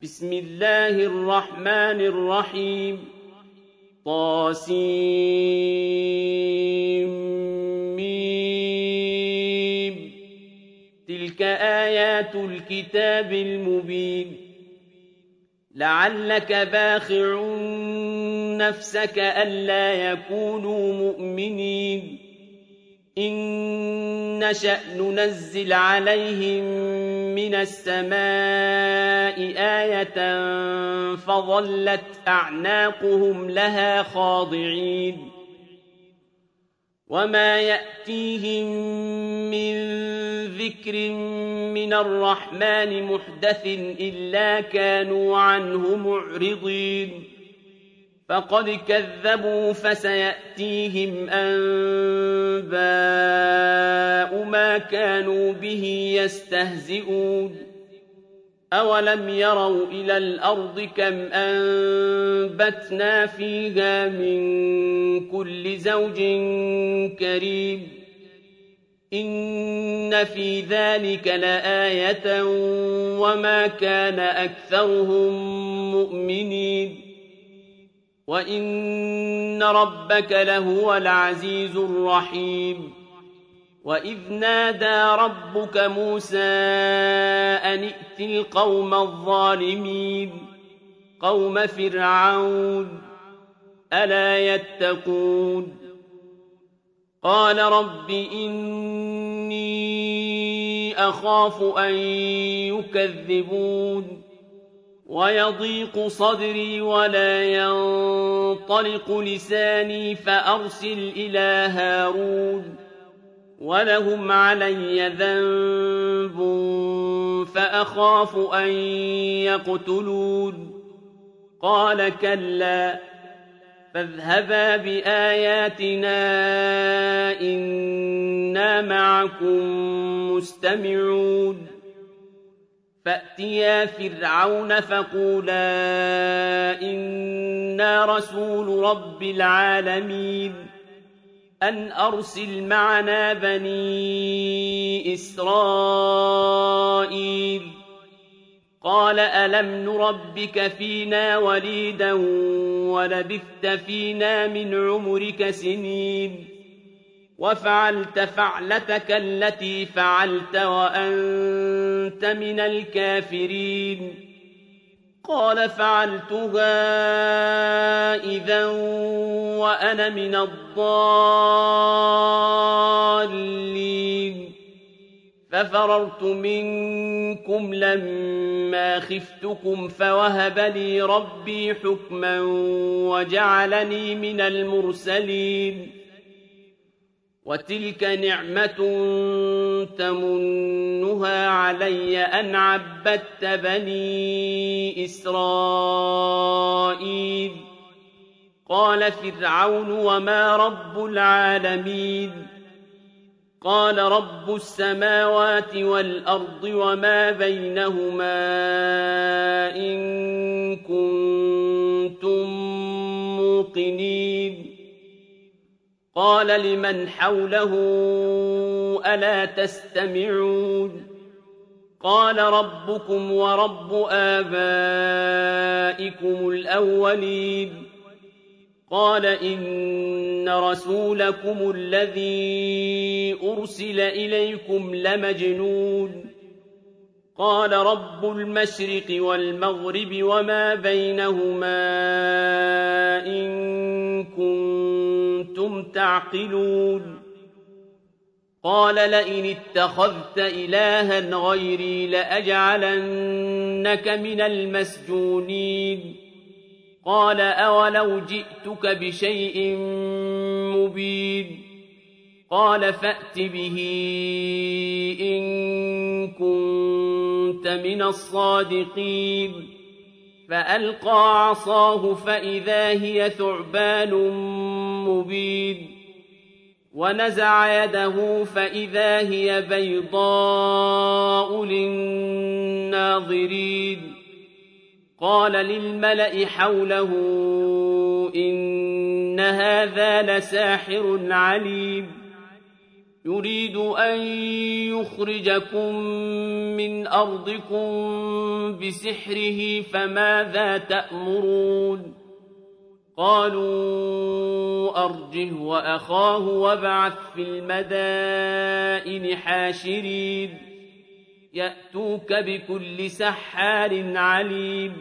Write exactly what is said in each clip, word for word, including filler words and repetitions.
بسم الله الرحمن الرحيم طاسيم تلك آيات الكتاب المبين لعلك باخع نفسك ألا يكونوا مؤمنين إن نشأ ننزل عليهم من السماء آية فظلت أعناقهم لها خاضعين وما يأتيهم من ذكر من الرحمن محدث إلا كانوا عنه معرضين فقد كذبوا فسيأتيهم أنباء ما كانوا به يستهزئون أولم يروا إلى الأرض كم أنبتنا فيها من كل زوج كريم إن في ذلك لآية وما كان أكثرهم مؤمنين وَإِنَّ رَبَّكَ لَهُوَ الْعَزِيزُ الرَّحِيمُ وَإِذْ نَادَى رَبُّكَ مُوسَىٰ أَنِ ائْتِ الْقَوْمَ الظَّالِمِينَ قَوْمَ فِرْعَوْنَ أَلَا يَتَّقُونَ قَالَ رَبِّ إِنِّي أَخَافُ أَن يُكَذِّبُونِ ويضيق صدري ولا ينطلق لساني فأرسل إلى هارون ولهم علي ذنب فأخاف أن يقتلون قال كلا فاذهبا بآياتنا إنا معكم مستمعون فأتيا فرعون فقولا إنا رسول رب العالمين أن أرسل معنا بني إسرائيل قال ألم نربك فينا وليدا ولبثت فينا من عمرك سنين وفعلت فعلتك التي فعلت وأنت من الكافرين قال فعلتها إذا وأنا من الضالين ففررت منكم لما خفتكم فوهب لي ربي حكما وجعلني من المرسلين وتلك نعمة تمنها علي أن عبدت بني إسرائيل قال فرعون وما رب العالمين قال رب السماوات والأرض وما بينهما إن كنتم موقنين قال لمن حوله ألا تستمعون قال ربكم ورب آبائكم الأولين قال إن رسولكم الذي أرسل إليكم لمجنون قال رب المشرق والمغرب وما بينهما إن كنتم تعقلون قال لئن اتخذت إلها غيري لأجعلنك من المسجونين قال أولو جئتك بشيء مبين قال فأت به إن كنت من الصادقين فألقى عصاه فإذا هي ثعبان مبين ونزع يده فإذا هي بيضاء للناظرين قال للملأ حوله إن هذا لساحر عليم يريد أن يخرجكم من أرضكم بسحره فماذا تأمرون قالوا أرجه وأخاه وابعث في المدائن حاشرين يأتوك بكل سحار عليم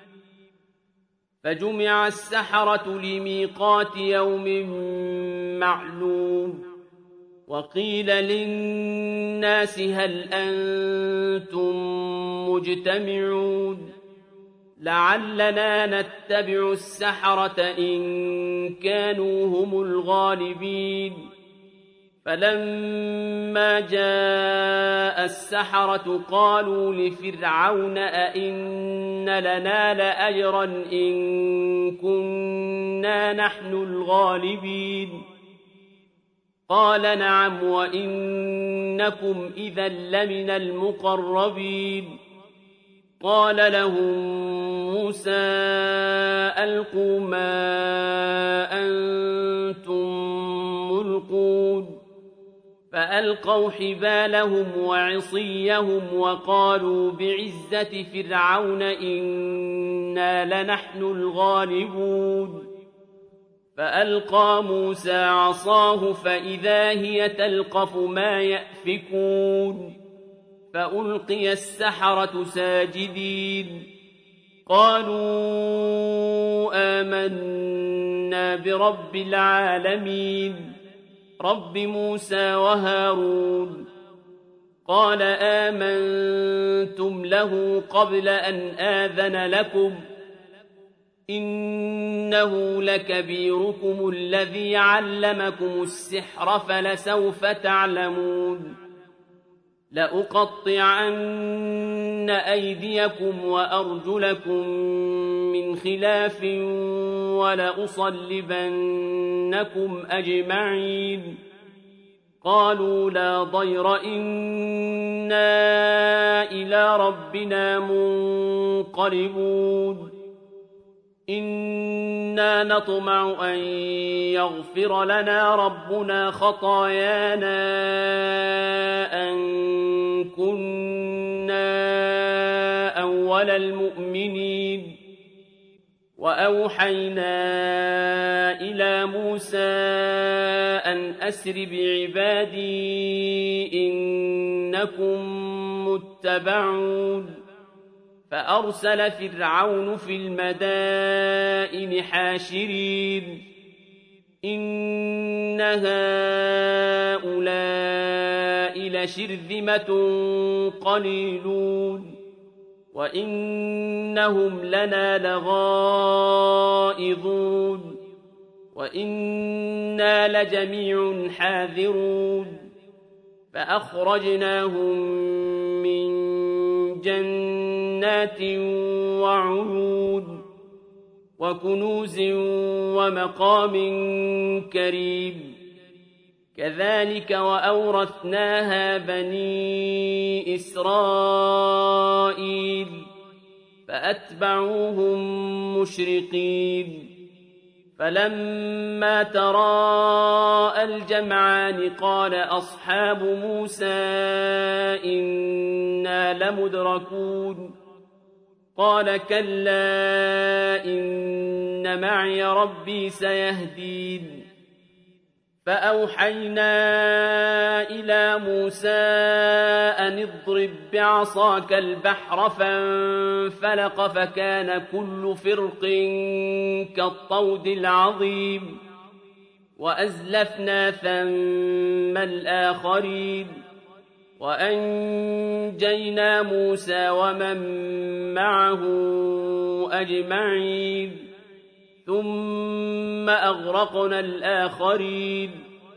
فجمع السحرة لميقات يوم معلوم وقيل للناس هل أنتم مجتمعون لعلنا نتبع السحرة إن كانوا هم الغالبين فلما جاء السحرة قالوا لفرعون أئن لنا لأجرا إن كنا نحن الغالبين قال نعم وإنكم إذا لمن المقربين قال لهم موسى ألقوا ما أنتم ملقون فألقوا حبالهم وعصيهم وقالوا بعزة فرعون إنا لنحن الغالبون فألقى موسى عصاه فإذا هي تلقف ما يأفكون فألقي السحرة ساجدين قالوا آمنا برب العالمين رب موسى وهارون قال آمنتم له قبل أن آذن لكم إنه لكبيركم الذي علمكم السحر فلسوف تعلمون لأقطعن أيديكم وأرجلكم من خلاف ولأصلبنكم أجمعين قالوا لا ضير إنا إلى ربنا منقلبون إنا نطمع أن يغفر لنا ربنا خطايانا أن كنا أول المؤمنين وأوحينا إلى موسى أن أسر بعبادي إنكم متبعون فأرسل فرعون في المدائن حاشرين إن هؤلاء لشرذمة قليلون وإنهم لنا لغائظون وإنا لجميع حاذرون فأخرجناهم من جنات وعيون وكنوز ومقام كريم كذلك وأورثناها بني إسرائيل فأتبعوهم مشرقين فلما تراءى الجمعان قال أصحاب موسى إنا لمدركون قال كلا إن معي ربي سيهدين فأوحينا إلى موسى أن اضرب بعصاك البحر فانفلق فكان كل فرق كالطود العظيم وأزلفنا ثم الآخرين وأنجينا موسى ومن معه أجمعين ثم أغرقنا الآخرين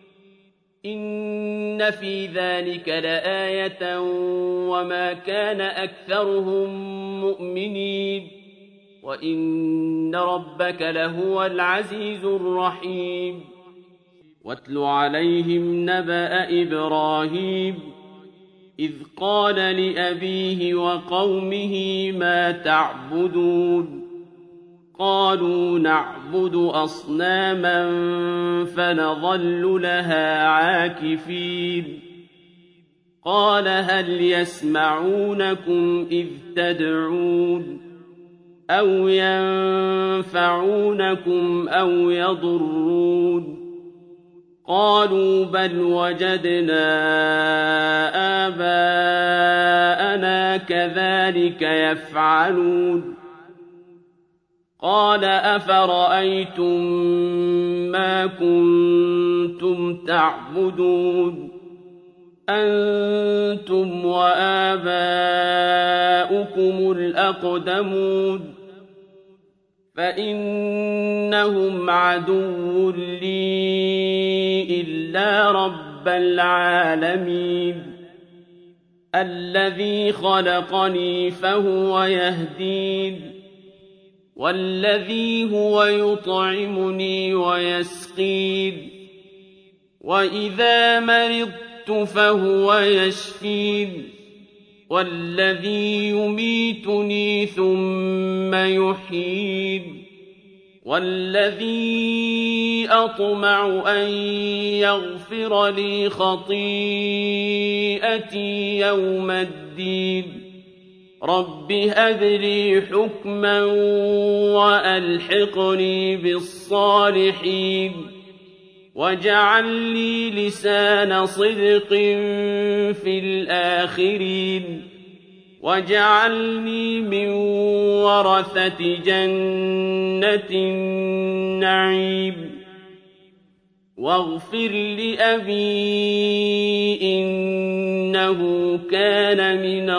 إن في ذلك لآية وما كان أكثرهم مؤمنين وإن ربك لهو العزيز الرحيم واتل عليهم نبأ إبراهيم إذ قال لأبيه وقومه ما تعبدون قالوا نعبد أصناما فنظل لها عاكفين قال هل يسمعونكم إذ تدعون أو ينفعونكم أو يضرون قالوا بل وجدنا آباءنا كذلك يفعلون قال أفرأيتم ما كنتم تعبدون أنتم وآباؤكم الأقدمون فإنهم عدو لي إلا رب العالمين الذي خلقني فهو يهدين والذي هو يطعمني ويسقين وإذا مرضت فهو يشفين والذي يميتني ثم يحيين والذي أطمع أن يغفر لي خطيئتي يوم الدين رب هب لي حكما وألحقني بالصالحين واجعل لي لسان صدق في الآخرين واجعلني من ورثة جنة النعيم واغفر لأبي إنه كان من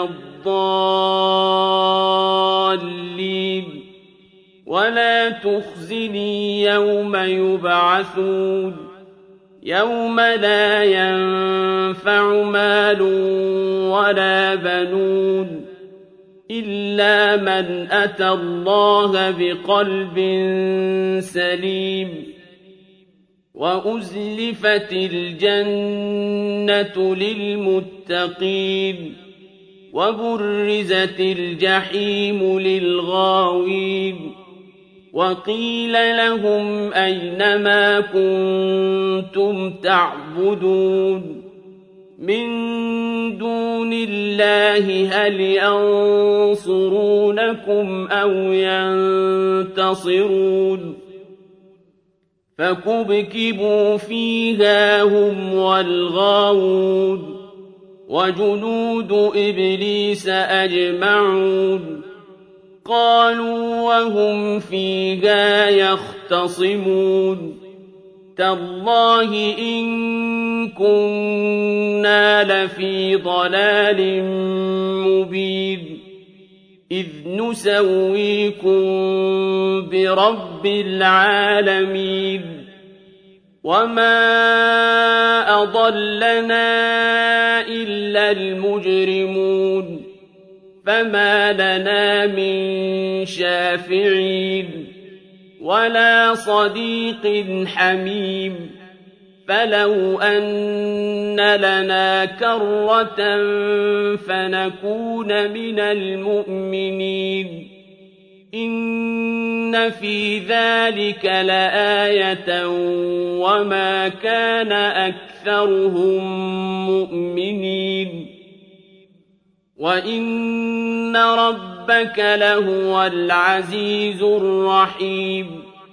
الضالين ولا تخزني يوم يبعثون يوم لا ينفع مال ولا بنون إلا من أتى الله بقلب سليم وأزلفت الجنة للمتقين وبرزت الجحيم للغاوين وقيل لهم أين ما كنتم تعبدون من دون الله هل ينصرونكم أو ينتصرون فكبكبوا فيها هم والغاوون وجنود إبليس أجمعون قالوا وهم فيها يختصمون تالله إن كنا لفي ضلال مبين إذ نسويكم برب العالمين وما أضلنا إلا المجرمون فما لنا من شافعين ولا صديق حميم فلو أن لنا كرة فنكون من المؤمنين إن في ذلك لآية وما كان أكثرهم مؤمنين وإن ربك لهو العزيز الرحيم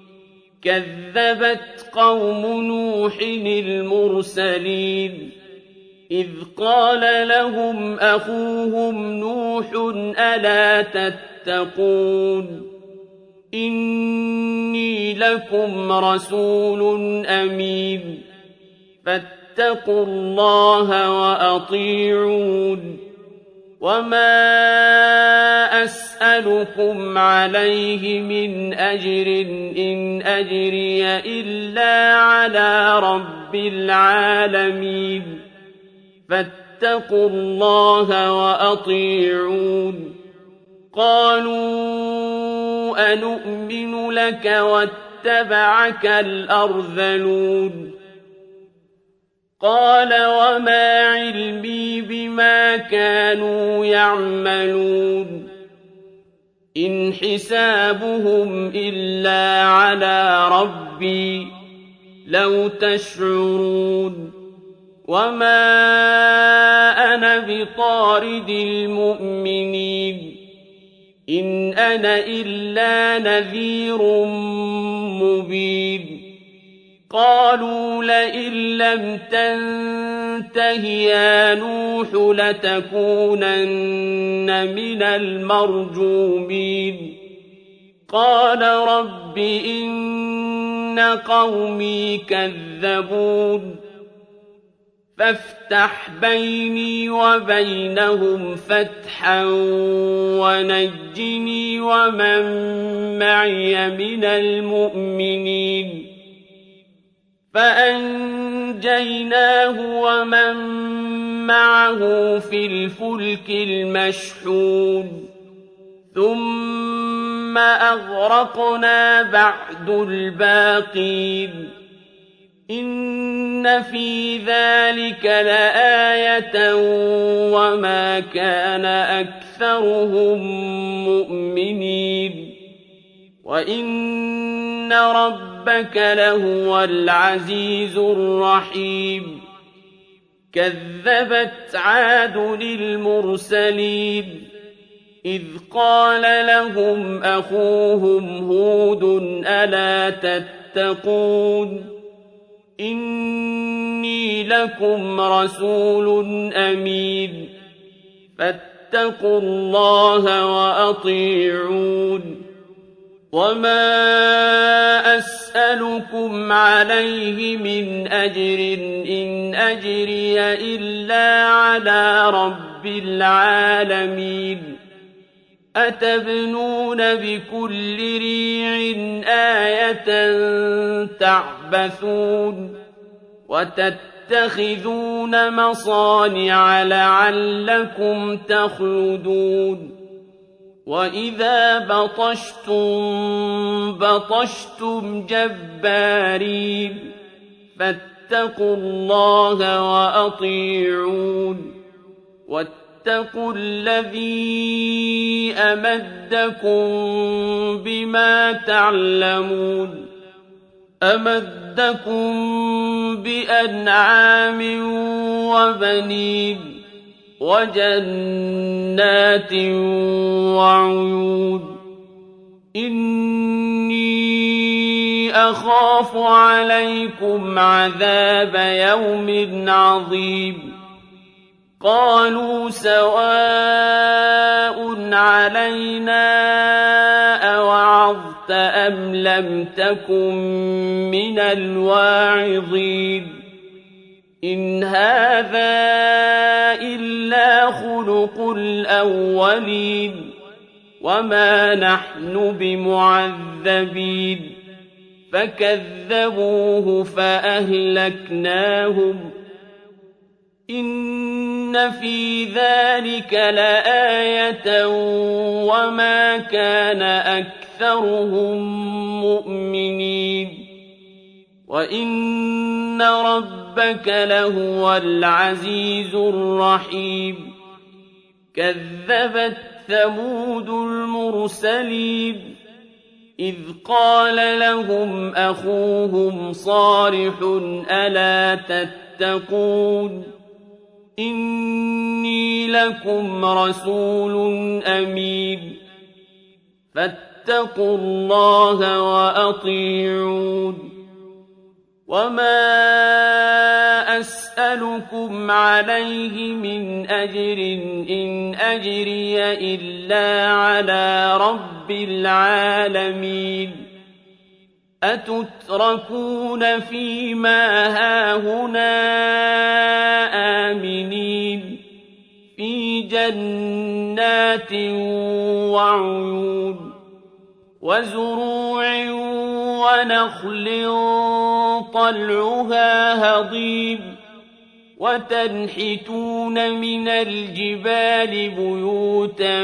كذبت قوم نوح المرسلين إذ قال لهم أخوهم نوح ألا تتقون إني لكم رسول أمين فاتقوا الله وأطيعون وما أسألكم عليه من أجر إن أجري إلا على رب العالمين فاتقوا الله وأطيعون قالوا أنؤمن لك واتبعك الأرذلون قال وما علمي بما كانوا يعملون إن حسابهم إلا على ربي لو تشعرون وما أنا بطارد المؤمنين إن أنا إلا نذير مبين قالوا لئن لم تنته يا نوح لتكونن من المرجومين قال رب إن قومي كذبون فافتح بيني وبينهم فتحا ونجني ومن معي من المؤمنين فأنجيناه ومن معه في الفلك المشحون ثم أغرقنا بعد الباقين إن في ذلك لآية وما كان أكثرهم مؤمنين وإن ربك لهو العزيز الرحيم كذبت عاد المرسلين إذ قال لهم أخوهم هود ألا تتقون إني لكم رسول أمين فاتقوا الله وأطيعون وما أسألكم عليه من أجر إن أجري إلا على رب العالمين أتبنون بكل ريع آية تعبثون وتتخذون مصانع لعلكم تخلدون وإذا بطشتم بطشتم جبارين فاتقوا الله وأطيعون واتقوا الذي أمدكم بما تعلمون أمدكم بأنعام وبنين وجنات وعيون إني أخاف عليكم عذاب يوم عظيم قالوا سواء علينا أوعظت أم لم تكن من الواعظين إن هذا إلا خلق الأولين وما نحن بمعذبين فكذبوه فأهلكناهم إن في ذلك لآية وما كان أكثرهم مؤمنين وإن ربك لهو العزيز الرحيم كذبت ثمود المرسلين إذ قال لهم أخوهم صالح ألا تتقون إني لكم رسول أمين فاتقوا الله وأطيعون وما أسألكم عليه من أجر إن أجري إلا على رب العالمين أتتركون فيما هاهنا آمنين في جنات وعيون وزروع ونخل طلعها هضيم وتنحتون من الجبال بيوتا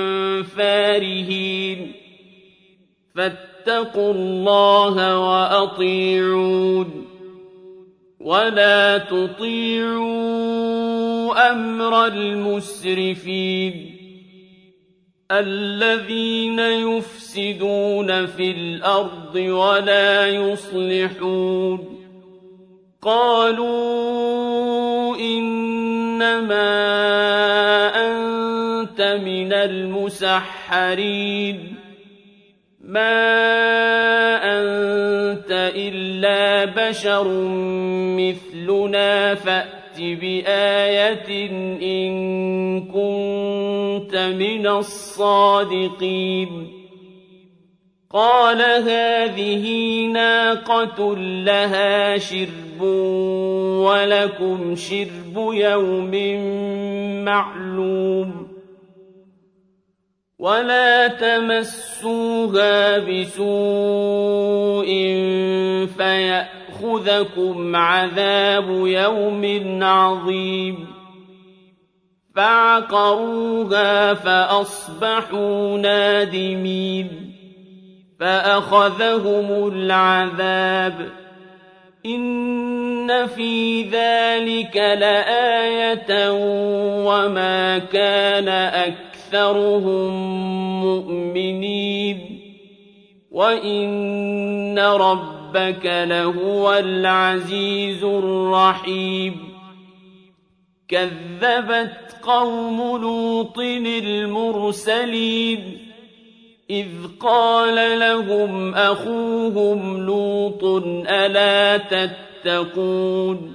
فارهين فاتقوا الله وأطيعون ولا تطيعوا أمر المسرفين الذين يفسدون في الأرض ولا يصلحون قالوا إنما أنت من المسحرين ما أنت إلا بشر مثلنا فأت بآية إن كنت من الصادقين قال هذه ناقة لها شرب ولكم شرب يوم معلوم ولا تمسوها بسوء فيأخذكم عذاب يوم عظيم فعقروها فأصبحوا نادمين فأخذهم العذاب إن في ذلك لآية وما كان أكثرهم مؤمنين وإن ربك لهو العزيز الرحيم كذبت قوم لوط المرسلين إذ قال لهم أخوهم لوط ألا تتقون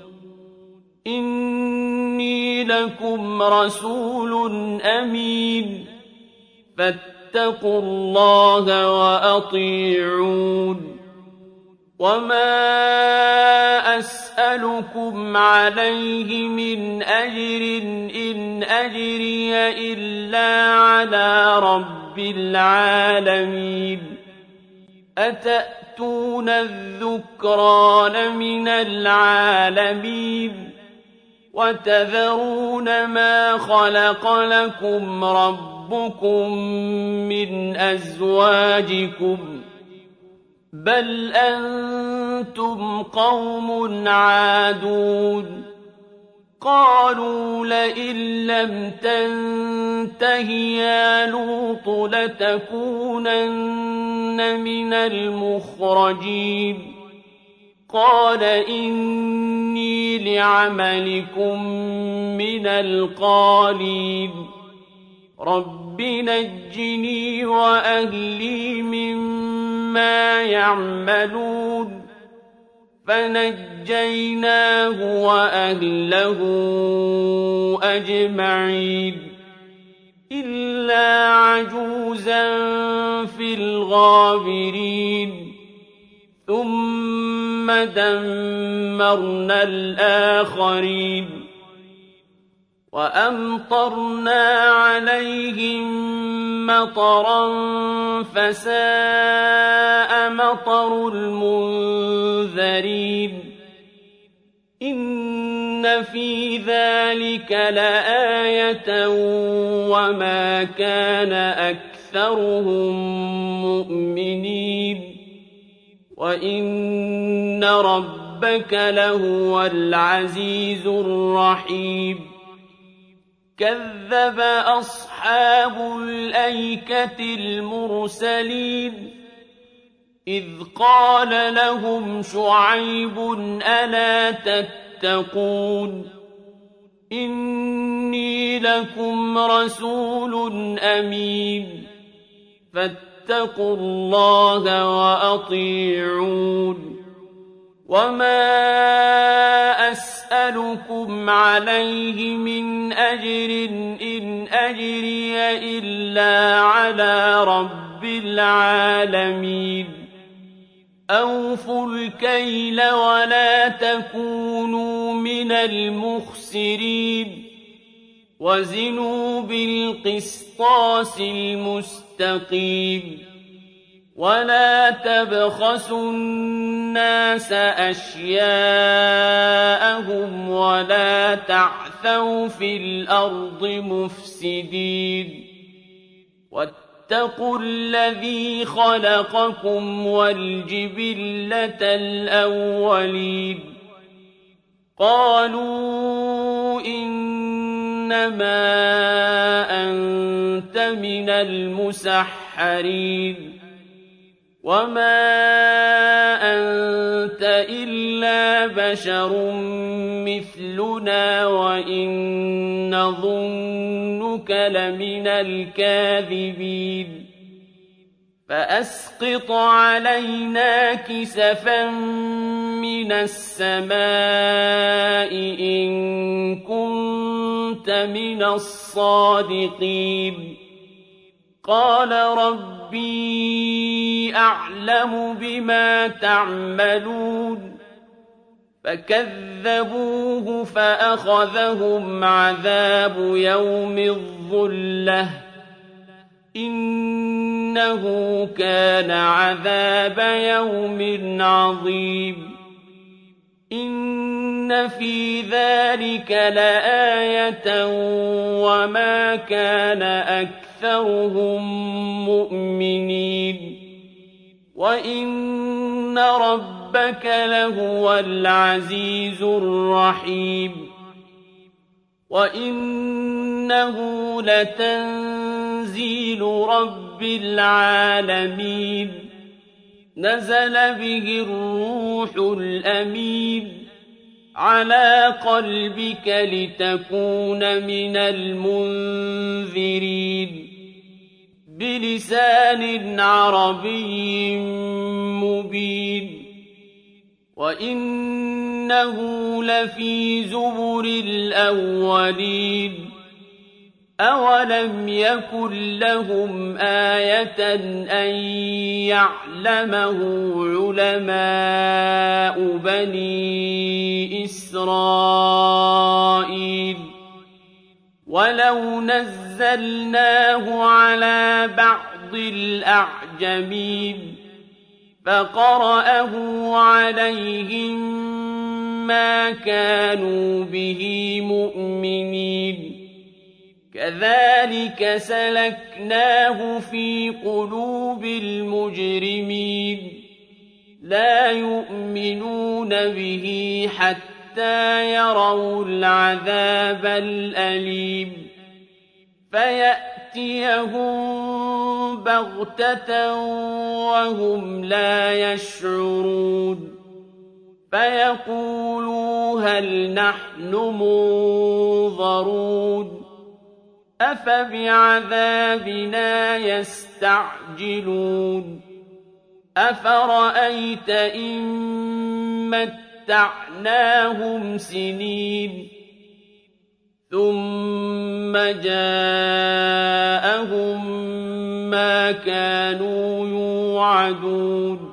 إني لكم رسول أمين فاتقوا الله وأطيعون وما أسألكم عليه من أجر إن أجري إلا على رب العالمين أتأتون الذكران من العالمين وتذرون ما خلق لكم ربكم من أزواجكم بل أنتم قوم عادون قالوا لئن لم تنته يا لوط لتكونن من المخرجين قال إني لعملكم من القالين رب نجني وأهلي مما يعملون فنجيناه وأهله أجمعين إلا عجوزا في الغابرين ثم دمرنا الآخرين وأمطرنا عليهم مطرا فساء مطر المنذرين إن في ذلك لآية وما كان أكثرهم مؤمنين وإن ربك لهو العزيز الرحيم كذب أصحاب الأيكة المرسلين إذ قال لهم شعيب ألا تتقون إني لكم رسول أمين فاتقوا الله وأطيعون وما أسألكم عليه من أجر إن أجري إلا على رب العالمين أوفوا الكيل ولا تكونوا من المخسرين وزنوا بالقسطاس المستقيم ولا تبخسوا الناس أشياءهم ولا تعثوا في الأرض مفسدين واتقوا الذي خلقكم والجبلة الأولين قالوا إن إنما أنت من المسحرين وما أنت إلا بشر مثلنا وإن نظنك لمن الكاذبين فأسقط علينا كسفا من السماء إن كنت من الصادقين قال ربي أعلم بما تعملون فكذبوه فأخذهم عذاب يوم الظلة إنه كان عذاب يوم عظيم إن في ذلك لآية وما كان أكثرهم مؤمنين وإن ربك لهو العزيز الرحيم وإنه لتنزيل رب العالمين نزل به الروح الأمين على قلبك لتكون من المنذرين بلسان عربي مبين وإنه لفي زبر الأولين أولم يكن لهم آية أن يعلمه علماء بني إسرائيل ولو نزلناه على بعض الأعجمين فقرأه عليهم ما كانوا به مؤمنين كذلك سلكناه في قلوب المجرمين لا يؤمنون به حتى يروا العذاب الأليم فيأتيهم بغتة وهم لا يشعرون فيقولوا هل نحن منظرون أفبعذابنا يستعجلون أفرأيت إن متعناهم سنين ثم جاءهم ما كانوا يوعدون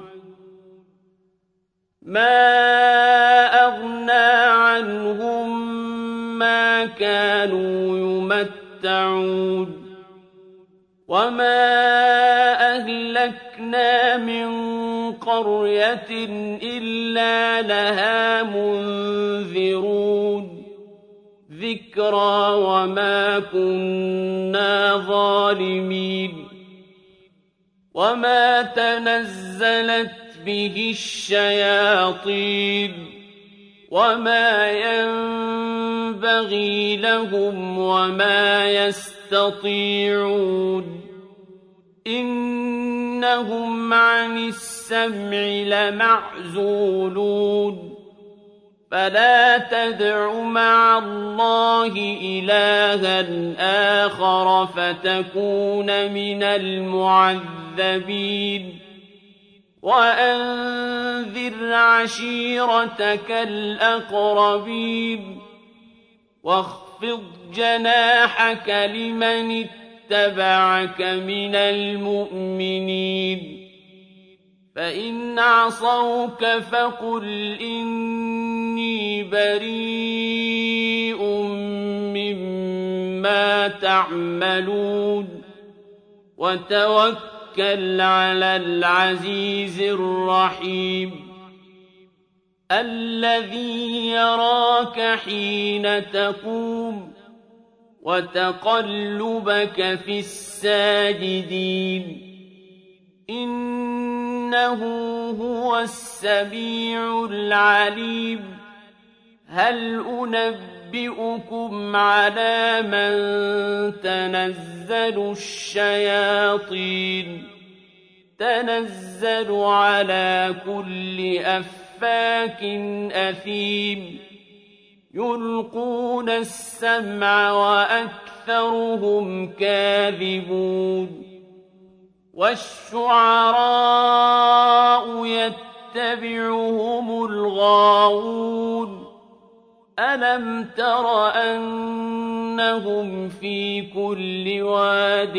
ما أغنى عنهم ما كانوا يمتعون وما أهلكنا من قرية إلا لها منذرون ذكرى وما كنا ظالمين وما تنزلت به الشياطين وما ينبغي لهم وما يستطيعون إنهم عن السمع لمعزولون فلا تدع مع الله إلها آخر فتكون من المعذبين وأنذر عشيرتك الأقربين واخفض جناحك لمن اتبعك من المؤمنين فإن عصوك فقل إني بريء مما تعملون وتوكل على العزيز الرحيم الذي يراك حين تقوم وتقلبك في الساجدين إنه هو السميع العليم هل أُنَبِّئُكُمْ عَلَىٰ مَن تَنَزَّلُ الشَّيَاطِينُ تَنَزَّلُ عَلَىٰ كُلِّ أَفَّاكٍ أَثِيمٍ يُلْقُونَ السَّمْعَ وَأَكْثَرُهُمْ كَاذِبُونَ وَالشُّعَرَاءُ يَتَّبِعُهُمُ الْغَاوُونَ أَلَمْ تَرَ أَنَّهُمْ فِي كُلِّ وَادٍ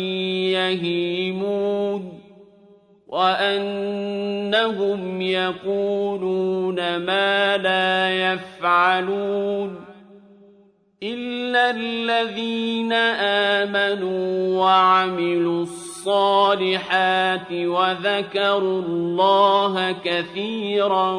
يَهِيمُونَ وَأَنَّهُمْ يَقُولُونَ مَا لَا يَفْعَلُونَ إِلَّا الَّذِينَ آمَنُوا وَعَمِلُوا الصَّالِحَاتِ وَذَكَرُوا اللَّهَ كَثِيرًا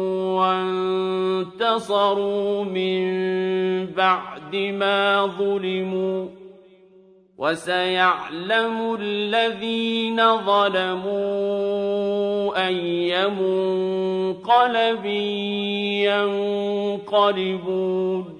وَانتَصَرُوا مِن بَعْدِ مَا ظُلِمُوا ۗ وَسَيَعْلَمُ الَّذِينَ ظَلَمُوا أَيَّ مُنقَلَبٍ يَنقَلِبُونَ